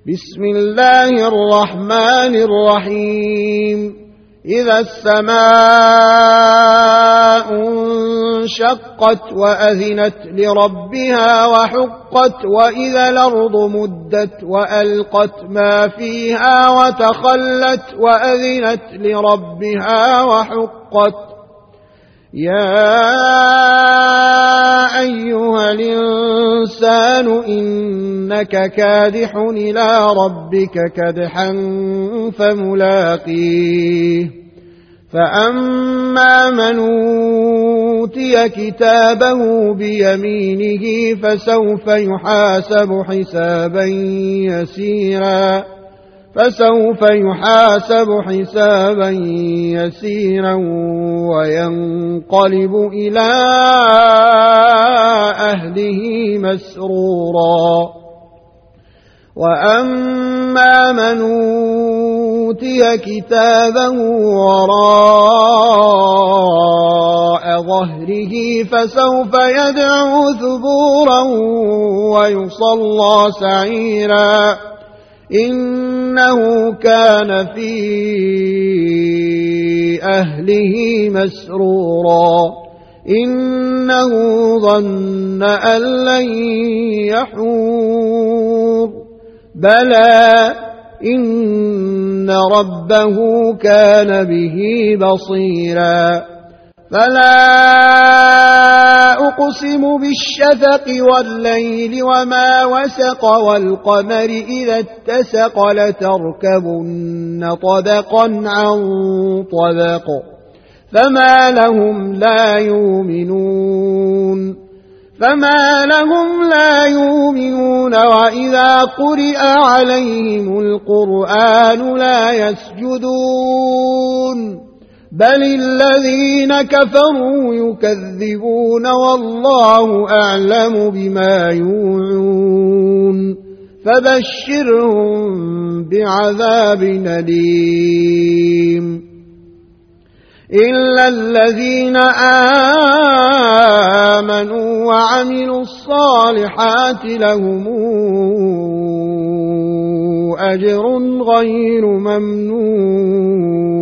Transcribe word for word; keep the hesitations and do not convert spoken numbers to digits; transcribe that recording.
بسم الله الرحمن الرحيم إذا السماء انشقت وأذنت لربها وحقت وإذا الأرض مدت وألقت ما فيها وتخلت وأذنت لربها وحقت يا أيها الإنسان إنك كادح إلى ربك كدحا فملاقيه فأما من أوتي كتابه بيمينه فسوف يحاسب حسابا يسيرا فسوف يحاسب حسابا يسيرا وينقلب إلى أهله مسرورا وأما من أوتي كتابه وراء ظهره فسوف يدعو ثبورا ويصلى سعيرا إنه كان في أهله مسرورا إنه ظن أن لن يحور بلى إن ربه كان به بصيرا فلا أقسم بالشفق والليل وما وسق والقمر إذا اتسق لتركبن طبقا عن طبق فما لهم لا يؤمنون فما لهم لا يؤمنون وإذا قرئ عليهم القرآن لا يسجدون بل الذين كفروا يكذبون والله أعلم بما يوعون فبشرهم بعذاب أليم إلا الذين آمنوا وعملوا الصالحات لهم أجر غير ممنون